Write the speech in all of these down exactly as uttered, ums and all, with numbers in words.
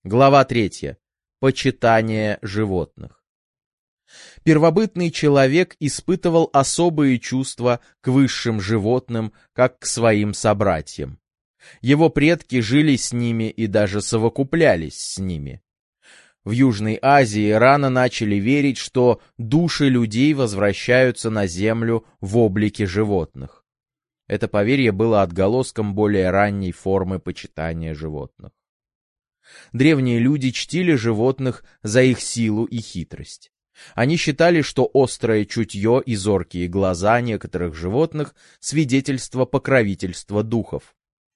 Глава третья. Почитание животных. Первобытный человек испытывал особые чувства к высшим животным, как к своим собратьям. Его предки жили с ними и даже совокуплялись с ними. В Южной Азии рано начали верить, что души людей возвращаются на землю в облике животных. Это поверье было отголоском более ранней формы почитания животных. Древние люди чтили животных за их силу и хитрость. Они считали, что острое чутье и зоркие глаза некоторых животных — свидетельство покровительства духов.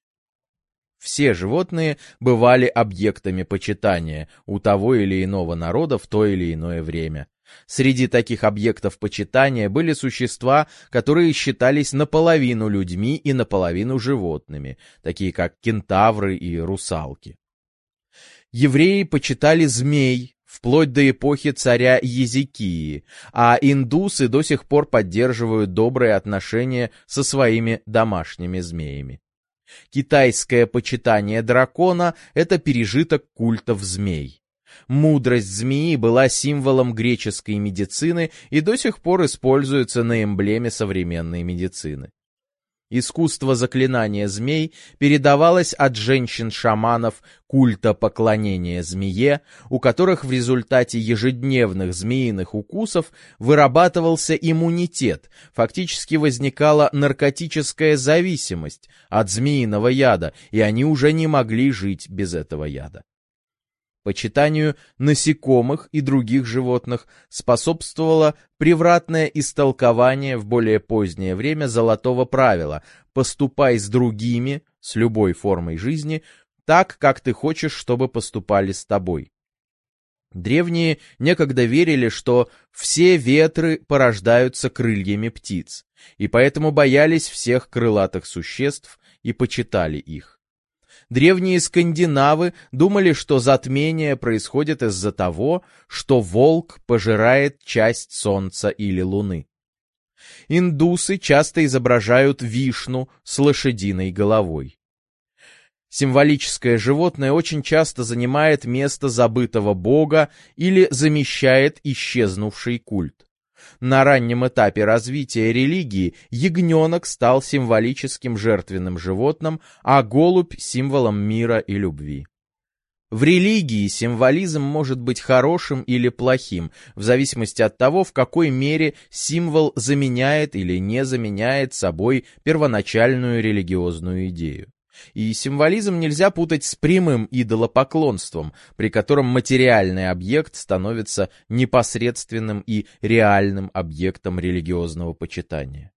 Все животные бывали объектами почитания у того или иного народа в то или иное время. Среди таких объектов почитания были существа, которые считались наполовину людьми и наполовину животными, такие как кентавры и русалки. Евреи почитали змей вплоть до эпохи царя Езекии, а индусы до сих пор поддерживают добрые отношения со своими домашними змеями. Китайское почитание дракона — это пережиток культов змей. Мудрость змеи была символом греческой медицины и до сих пор используется на эмблеме современной медицины. Искусство заклинания змей передавалось от женщин-шаманов культа поклонения змее, у которых в результате ежедневных змеиных укусов вырабатывался иммунитет, фактически возникала наркотическая зависимость от змеиного яда, и они уже не могли жить без этого яда. Почитанию насекомых и других животных способствовало превратное истолкование в более позднее время золотого правила: «Поступай с другими, с любой формой жизни, так, как ты хочешь, чтобы поступали с тобой». Древние некогда верили, что все ветры порождаются крыльями птиц, и поэтому боялись всех крылатых существ и почитали их. Древние скандинавы думали, что затмение происходит из-за того, что волк пожирает часть солнца или луны. Индусы часто изображают Вишну с лошадиной головой. Символическое животное очень часто занимает место забытого бога или замещает исчезнувший культ. На раннем этапе развития религии ягненок стал символическим жертвенным животным, а голубь — символом мира и любви. В религии символизм может быть хорошим или плохим, в зависимости от того, в какой мере символ заменяет или не заменяет собой первоначальную религиозную идею. И символизм нельзя путать с прямым идолопоклонством, при котором материальный объект становится непосредственным и реальным объектом религиозного почитания.